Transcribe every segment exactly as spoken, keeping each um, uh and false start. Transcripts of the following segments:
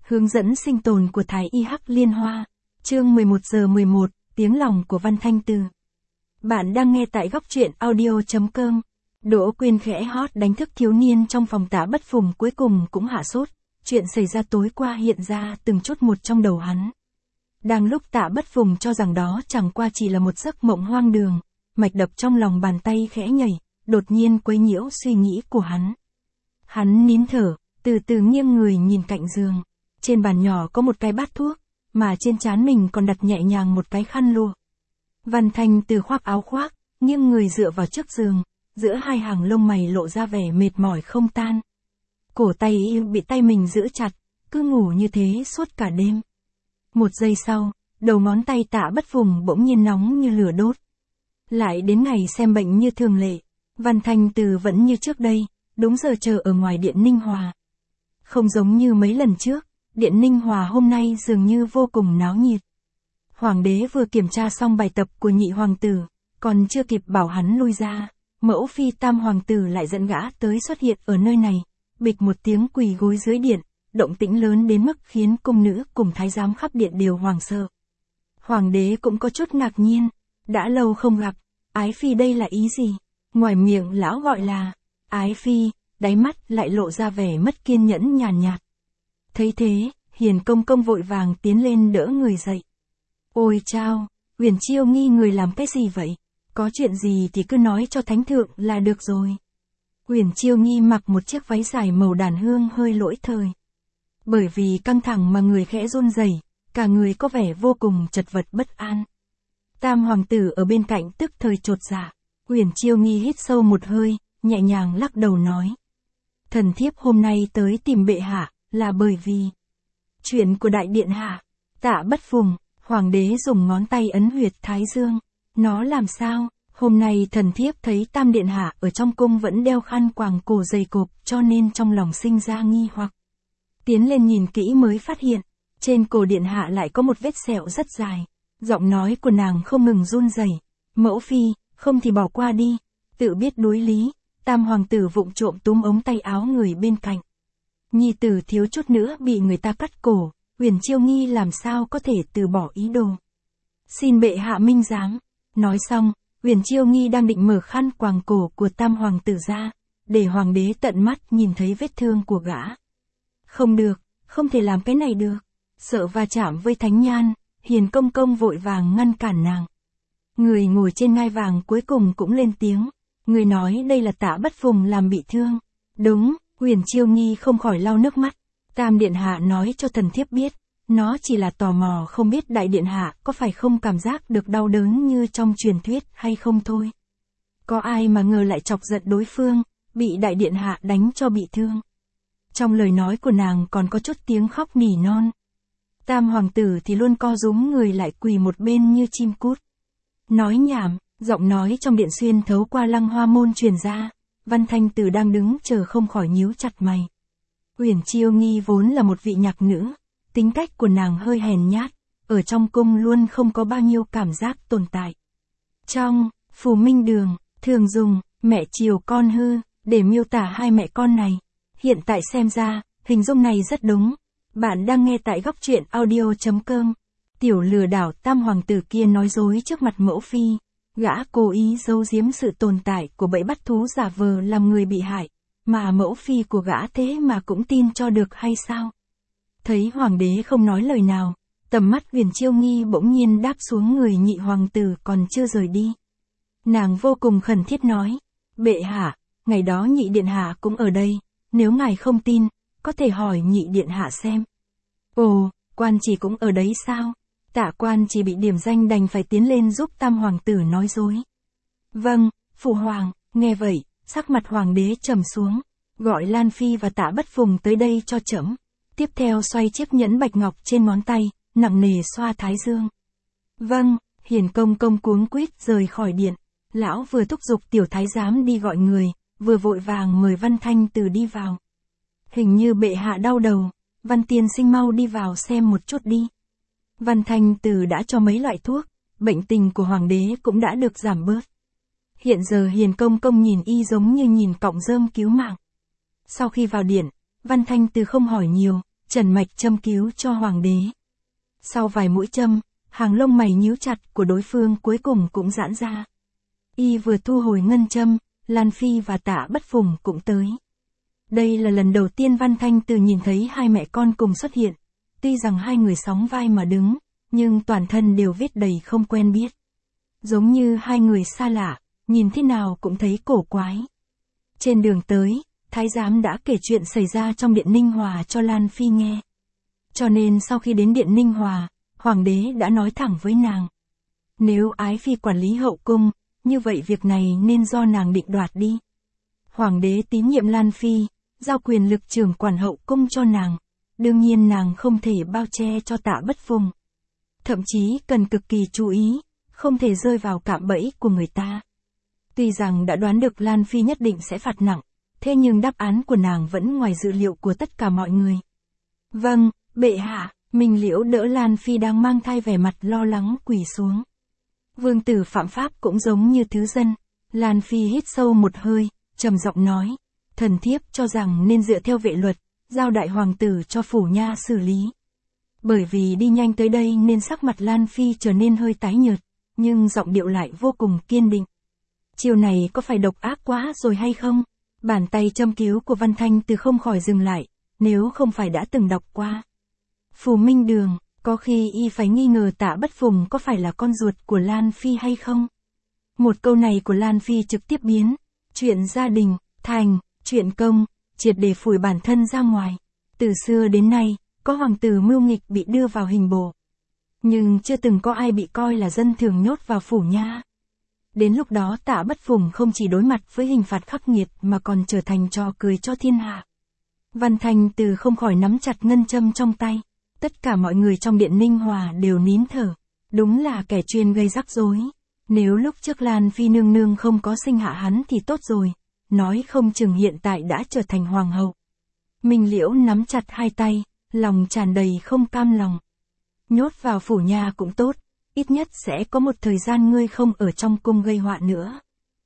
Hướng dẫn sinh tồn của Thái Y Hắc Liên Hoa. Chương mười một giờ mười một, tiếng lòng của Văn Thanh Từ. Bạn đang nghe tại góc truyện audio chấm com. Đỗ Quyên khẽ hót đánh thức thiếu niên trong phòng Tạ Bất Phùng cuối cùng cũng hạ sốt. Chuyện xảy ra tối qua hiện ra từng chút một trong đầu hắn. Đang lúc Tạ Bất Phùng cho rằng đó chẳng qua chỉ là một giấc mộng hoang đường, mạch đập trong lòng bàn tay khẽ nhảy, đột nhiên quấy nhiễu suy nghĩ của hắn. Hắn nín thở, từ từ nghiêng người nhìn cạnh giường. Trên bàn nhỏ có một cái bát thuốc, mà trên trán mình còn đặt nhẹ nhàng một cái khăn lụa. Văn Thanh Từ khoác áo khoác, nghiêng người dựa vào trước giường, giữa hai hàng lông mày lộ ra vẻ mệt mỏi không tan. Cổ tay bị tay mình giữ chặt, cứ ngủ như thế suốt cả đêm. Một giây sau, đầu ngón tay Tạ Bất Phùng bỗng nhiên nóng như lửa đốt. Lại đến ngày xem bệnh như thường lệ, Văn Thanh Từ vẫn như trước đây, đúng giờ chờ ở ngoài điện Ninh Hòa. Không giống như mấy lần trước, điện Ninh Hòa hôm nay dường như vô cùng náo nhiệt. Hoàng đế vừa kiểm tra xong bài tập của nhị hoàng tử, còn chưa kịp bảo hắn lui ra, mẫu phi tam hoàng tử lại dẫn gã tới xuất hiện ở nơi này, bịch một tiếng quỳ gối dưới điện, động tĩnh lớn đến mức khiến cung nữ cùng thái giám khắp điện đều hoảng sợ. Hoàng đế cũng có chút ngạc nhiên, đã lâu không gặp, ái phi đây là ý gì? Ngoài miệng lão gọi là ái phi, đáy mắt lại lộ ra vẻ mất kiên nhẫn nhàn nhạt, nhạt. Thấy thế, Hiền công công vội vàng tiến lên đỡ người dậy. Ôi chao, Huyền Chiêu Nghi người làm cái gì vậy? Có chuyện gì thì cứ nói cho thánh thượng là được rồi. Huyền Chiêu Nghi mặc một chiếc váy dài màu đàn hương hơi lỗi thời. Bởi vì căng thẳng mà người khẽ run rẩy, cả người có vẻ vô cùng chật vật bất an. Tam hoàng tử ở bên cạnh tức thời chột dạ. Huyền Chiêu Nghi hít sâu một hơi, nhẹ nhàng lắc đầu nói. Thần thiếp hôm nay tới tìm bệ hạ, là bởi vì chuyện của đại điện hạ. Tạ Bất Phùng, hoàng đế dùng ngón tay ấn huyệt thái dương. Nó làm sao? Hôm nay thần thiếp thấy tam điện hạ ở trong cung vẫn đeo khăn quàng cổ dày cộp, cho nên trong lòng sinh ra nghi hoặc. Tiến lên nhìn kỹ mới phát hiện, trên cổ điện hạ lại có một vết sẹo rất dài. Giọng nói của nàng không ngừng run rẩy. Mẫu phi, không thì bỏ qua đi. Tự biết đối lý, tam hoàng tử vụng trộm túm ống tay áo người bên cạnh. Nhi tử thiếu chút nữa bị người ta cắt cổ, Huyền Chiêu Nghi làm sao có thể từ bỏ ý đồ. Xin bệ hạ minh giám. Nói xong, Huyền Chiêu Nghi đang định mở khăn quàng cổ của tam hoàng tử ra, để hoàng đế tận mắt nhìn thấy vết thương của gã. Không được, không thể làm cái này được. Sợ va chạm với thánh nhan, Hiền công công vội vàng ngăn cản nàng. Người ngồi trên ngai vàng cuối cùng cũng lên tiếng. Người nói đây là Tạ Bất Phùng làm bị thương. Đúng, Huyền Chiêu Nghi không khỏi lau nước mắt. Tam điện hạ nói cho thần thiếp biết, nó chỉ là tò mò không biết đại điện hạ có phải không cảm giác được đau đớn như trong truyền thuyết hay không thôi. Có ai mà ngờ lại chọc giận đối phương, bị đại điện hạ đánh cho bị thương. Trong lời nói của nàng còn có chút tiếng khóc nỉ non. Tam hoàng tử thì luôn co rúm người lại quỳ một bên như chim cút. Nói nhảm, giọng nói trong điện xuyên thấu qua lăng hoa môn truyền ra. Văn Thanh Từ đang đứng chờ không khỏi nhíu chặt mày. Huyền Chiêu Nghi vốn là một vị nhạc nữ, tính cách của nàng hơi hèn nhát, ở trong cung luôn không có bao nhiêu cảm giác tồn tại. Trong Phù Minh Đường, thường dùng mẹ chiều con hư để miêu tả hai mẹ con này. Hiện tại xem ra, hình dung này rất đúng. Bạn đang nghe tại góc truyện audio chấm com. Tiểu lừa đảo tam hoàng tử kia nói dối trước mặt mẫu phi. Gã cố ý giấu giếm sự tồn tại của bẫy bắt thú giả vờ làm người bị hại. Mà mẫu phi của gã thế mà cũng tin cho được hay sao? Thấy hoàng đế không nói lời nào, tầm mắt Huyền Chiêu Nghi bỗng nhiên đáp xuống người nhị hoàng tử còn chưa rời đi. Nàng vô cùng khẩn thiết nói. Bệ hạ, ngày đó nhị điện hạ cũng ở đây, nếu ngài không tin, có thể hỏi nhị điện hạ xem. Ồ, quan chỉ cũng ở đấy sao? Tạ quan chỉ bị điểm danh đành phải tiến lên giúp tam hoàng tử nói dối. Vâng, phụ hoàng. Nghe vậy, sắc mặt hoàng đế trầm xuống, gọi Lan Phi và Tạ Bất Phùng tới đây cho trẫm. Tiếp theo xoay chiếc nhẫn bạch ngọc trên ngón tay, nặng nề xoa thái dương. Vâng, Hiền công công cuống quýt rời khỏi điện. Lão vừa thúc giục tiểu thái giám đi gọi người, vừa vội vàng mời Văn Thanh Từ đi vào. Hình như bệ hạ đau đầu, Văn tiên sinh mau đi vào xem một chút đi. Văn Thanh Từ đã cho mấy loại thuốc, bệnh tình của hoàng đế cũng đã được giảm bớt. Hiện giờ Hiền công công nhìn y giống như nhìn cọng rơm cứu mạng. Sau khi vào điện, Văn Thanh Từ không hỏi nhiều, trần mạch châm cứu cho hoàng đế. Sau vài mũi châm, hàng lông mày nhíu chặt của đối phương cuối cùng cũng giãn ra. Y vừa thu hồi ngân châm, Lan Phi và Tạ Bất Phùng cũng tới. Đây là lần đầu tiên Văn Thanh Từ nhìn thấy hai mẹ con cùng xuất hiện. Tuy rằng hai người sóng vai mà đứng, nhưng toàn thân đều vết đầy không quen biết. Giống như hai người xa lạ, nhìn thế nào cũng thấy cổ quái. Trên đường tới, Thái giám đã kể chuyện xảy ra trong Điện Ninh Hòa cho Lan Phi nghe. Cho nên sau khi đến Điện Ninh Hòa, Hoàng đế đã nói thẳng với nàng. Nếu Ái Phi quản lý hậu cung, như vậy việc này nên do nàng định đoạt đi. Hoàng đế tín nhiệm Lan Phi, giao quyền lực trưởng quản hậu cung cho nàng. Đương nhiên nàng không thể bao che cho Tạ Bất Phùng. Thậm chí cần cực kỳ chú ý, không thể rơi vào cạm bẫy của người ta. Tuy rằng đã đoán được Lan Phi nhất định sẽ phạt nặng, thế nhưng đáp án của nàng vẫn ngoài dự liệu của tất cả mọi người. Vâng, bệ hạ, Minh Liễu đỡ Lan Phi đang mang thai vẻ mặt lo lắng quỳ xuống. Vương tử phạm pháp cũng giống như thứ dân. Lan Phi hít sâu một hơi, trầm giọng nói, thần thiếp cho rằng nên dựa theo vệ luật, giao đại hoàng tử cho phủ nha xử lý. Bởi vì đi nhanh tới đây nên sắc mặt Lan Phi trở nên hơi tái nhợt, nhưng giọng điệu lại vô cùng kiên định. Chiều này có phải độc ác quá rồi hay không? Bàn tay châm cứu của Văn Thanh Từ không khỏi dừng lại, nếu không phải đã từng đọc qua. Phù Minh Đường, có khi y phải nghi ngờ Tạ Bất Phùng có phải là con ruột của Lan Phi hay không? Một câu này của Lan Phi trực tiếp biến chuyện gia đình thành chuyện công, triệt để phủi bản thân ra ngoài. Từ xưa đến nay, có hoàng tử mưu nghịch bị đưa vào hình bộ. Nhưng chưa từng có ai bị coi là dân thường nhốt vào phủ nha. Đến lúc đó Tạ Bất Phùng không chỉ đối mặt với hình phạt khắc nghiệt mà còn trở thành trò cười cho thiên hạ. Văn Thanh Từ không khỏi nắm chặt ngân châm trong tay. Tất cả mọi người trong Điện Ninh Hòa đều nín thở. Đúng là kẻ chuyên gây rắc rối. Nếu lúc trước Lan Phi nương nương không có sinh hạ hắn thì tốt rồi. Nói không chừng hiện tại đã trở thành hoàng hậu. Minh Liễu nắm chặt hai tay, lòng tràn đầy không cam lòng. Nhốt vào phủ nhà cũng tốt, ít nhất sẽ có một thời gian ngươi không ở trong cung gây họa nữa.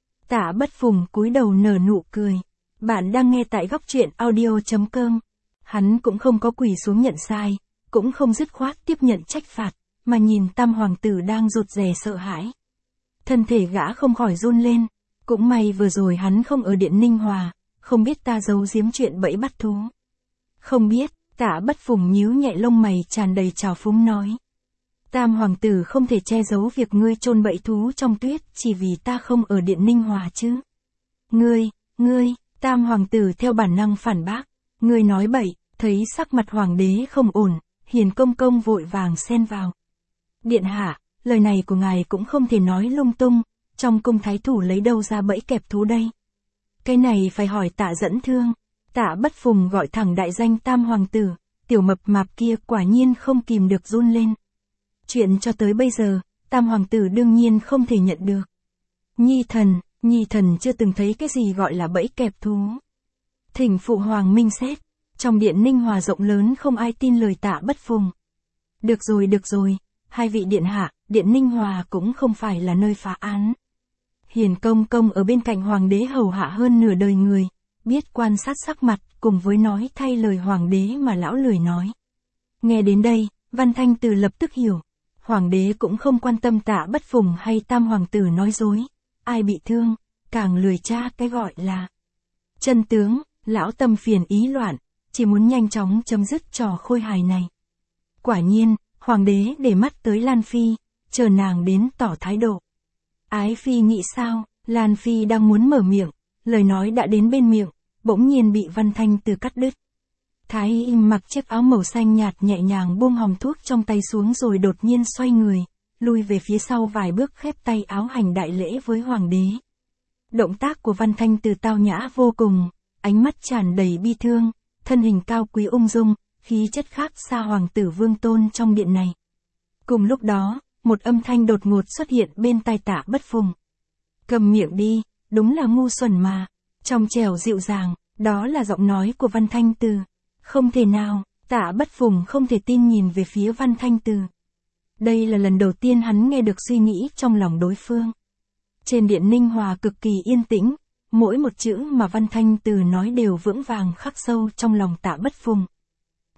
Tạ Bất Phùng cúi đầu nở nụ cười. Bạn đang nghe tại góc truyện audio chấm com. Hắn cũng không có quỳ xuống nhận sai, cũng không dứt khoát tiếp nhận trách phạt, mà nhìn tam hoàng tử đang rụt rè sợ hãi. Thân thể gã không khỏi run lên. Cũng may vừa rồi hắn không ở Điện Ninh Hòa, không biết ta giấu giếm chuyện bẫy bắt thú. Không biết, Tạ Bất Phùng nhíu nhẹ lông mày tràn đầy trào phúng nói. Tam hoàng tử không thể che giấu việc ngươi chôn bẫy thú trong tuyết chỉ vì ta không ở Điện Ninh Hòa chứ. Ngươi, ngươi, tam hoàng tử theo bản năng phản bác. Ngươi nói bậy, thấy sắc mặt hoàng đế không ổn, Hiền công công vội vàng xen vào. Điện hạ, lời này của ngài cũng không thể nói lung tung. Trong cung thái thủ lấy đâu ra bẫy kẹp thú đây? Cái này phải hỏi Tạ Dẫn Thương. Tạ Bất Phùng gọi thẳng đại danh tam hoàng tử, tiểu mập mạp kia quả nhiên không kìm được run lên. Chuyện cho tới bây giờ, tam hoàng tử đương nhiên không thể nhận được. Nhi thần, nhi thần chưa từng thấy cái gì gọi là bẫy kẹp thú. Thỉnh phụ hoàng minh xét, trong Điện Ninh Hòa rộng lớn không ai tin lời Tạ Bất Phùng. Được rồi được rồi, hai vị điện hạ, Điện Ninh Hòa cũng không phải là nơi phá án. Hiền công công ở bên cạnh hoàng đế hầu hạ hơn nửa đời người, biết quan sát sắc mặt cùng với nói thay lời hoàng đế mà lão lười nói. Nghe đến đây, Văn Thanh Từ lập tức hiểu. Hoàng đế cũng không quan tâm Tạ Bất Phùng hay tam hoàng tử nói dối. Ai bị thương, càng lười tra cái gọi là chân tướng, lão tâm phiền ý loạn, chỉ muốn nhanh chóng chấm dứt trò khôi hài này. Quả nhiên, hoàng đế để mắt tới Lan Phi, chờ nàng đến tỏ thái độ. Ái Phi nghĩ sao? Lan Phi đang muốn mở miệng, lời nói đã đến bên miệng, bỗng nhiên bị Văn Thanh Từ cắt đứt. Thái y mặc chiếc áo màu xanh nhạt nhẹ nhàng buông hòm thuốc trong tay xuống rồi đột nhiên xoay người, lui về phía sau vài bước khép tay áo hành đại lễ với hoàng đế. Động tác của Văn Thanh Từ tao nhã vô cùng, ánh mắt tràn đầy bi thương, thân hình cao quý ung dung, khí chất khác xa hoàng tử vương tôn trong điện này. Cùng lúc đó, một âm thanh đột ngột xuất hiện bên tai Tạ Bất Phùng. Cầm miệng đi, đúng là ngu xuẩn mà. Trong trẻo dịu dàng, đó là giọng nói của Văn Thanh Từ. Không thể nào, Tạ Bất Phùng không thể tin nhìn về phía Văn Thanh Từ. Đây là lần đầu tiên hắn nghe được suy nghĩ trong lòng đối phương. Trên Điện Ninh Hòa cực kỳ yên tĩnh, mỗi một chữ mà Văn Thanh Từ nói đều vững vàng khắc sâu trong lòng Tạ Bất Phùng.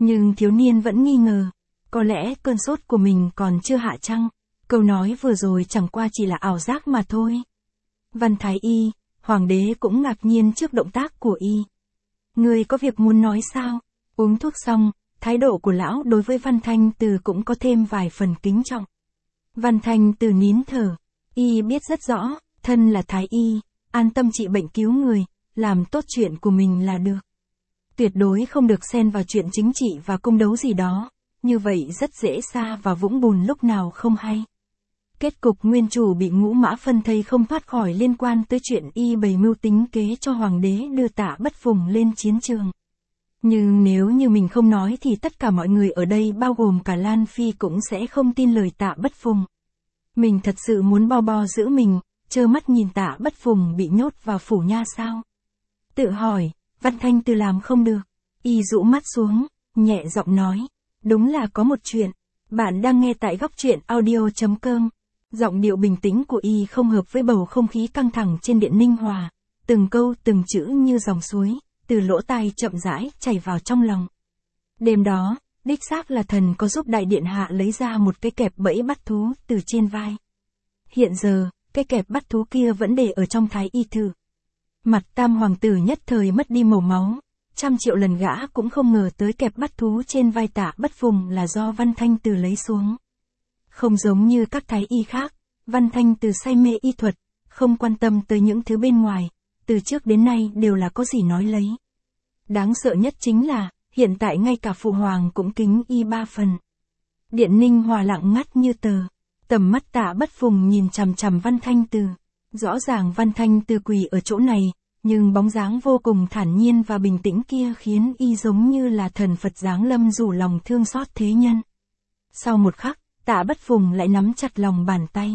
Nhưng thiếu niên vẫn nghi ngờ, có lẽ cơn sốt của mình còn chưa hạ chăng, câu nói vừa rồi chẳng qua chỉ là ảo giác mà thôi. Văn Thái Y, hoàng đế cũng ngạc nhiên trước động tác của y. Người có việc muốn nói sao? Uống thuốc xong, thái độ của lão đối với Văn Thanh Từ cũng có thêm vài phần kính trọng. Văn Thanh Từ nín thở, y biết rất rõ, thân là Thái Y, an tâm trị bệnh cứu người, làm tốt chuyện của mình là được. Tuyệt đối không được xen vào chuyện chính trị và cung đấu gì đó, như vậy rất dễ sa vào vũng bùn lúc nào không hay. Kết cục nguyên chủ bị Ngũ Mã phân thây không thoát khỏi liên quan tới chuyện y bày mưu tính kế cho hoàng đế đưa Tạ Bất Phùng lên chiến trường. Nhưng nếu như mình không nói thì tất cả mọi người ở đây bao gồm cả Lan Phi cũng sẽ không tin lời Tạ Bất Phùng. Mình thật sự muốn bo bo giữ mình, trơ mắt nhìn Tạ Bất Phùng bị nhốt vào phủ nha sao? Tự hỏi, Văn Thanh Từ làm không được. Y rũ mắt xuống, nhẹ giọng nói. Đúng là có một chuyện. Bạn đang nghe tại góc truyện audio chấm com. Giọng điệu bình tĩnh của y không hợp với bầu không khí căng thẳng trên điện Ninh Hòa. Từng câu từng chữ như dòng suối, từ lỗ tai chậm rãi chảy vào trong lòng. Đêm đó, đích xác là thần có giúp đại điện hạ lấy ra một cái kẹp bẫy bắt thú từ trên vai. Hiện giờ, cái kẹp bắt thú kia vẫn để ở trong Thái Y thự. Mặt Tam hoàng tử nhất thời mất đi màu máu, trăm triệu lần gã cũng không ngờ tới kẹp bắt thú trên vai Tạ Bất Phùng là do Văn Thanh Từ lấy xuống. Không giống như các thái y khác, Văn Thanh Từ say mê y thuật, không quan tâm tới những thứ bên ngoài, từ trước đến nay đều là có gì nói lấy. Đáng sợ nhất chính là, hiện tại ngay cả phụ hoàng cũng kính y ba phần. Điện Ninh Hòa lặng ngắt như tờ, tầm mắt Tạ Bất Phùng nhìn chằm chằm Văn Thanh Từ. Rõ ràng Văn Thanh Từ quỳ ở chỗ này, nhưng bóng dáng vô cùng thản nhiên và bình tĩnh kia khiến y giống như là thần Phật giáng lâm rủ lòng thương xót thế nhân. Sau một khắc, Tạ Bất Phùng lại nắm chặt lòng bàn tay.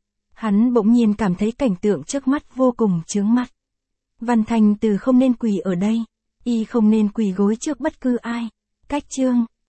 Hắn bỗng nhiên cảm thấy cảnh tượng trước mắt vô cùng chướng mắt. Văn Thanh Từ không nên quỳ ở đây, y không nên quỳ gối trước bất cứ ai. Cách chương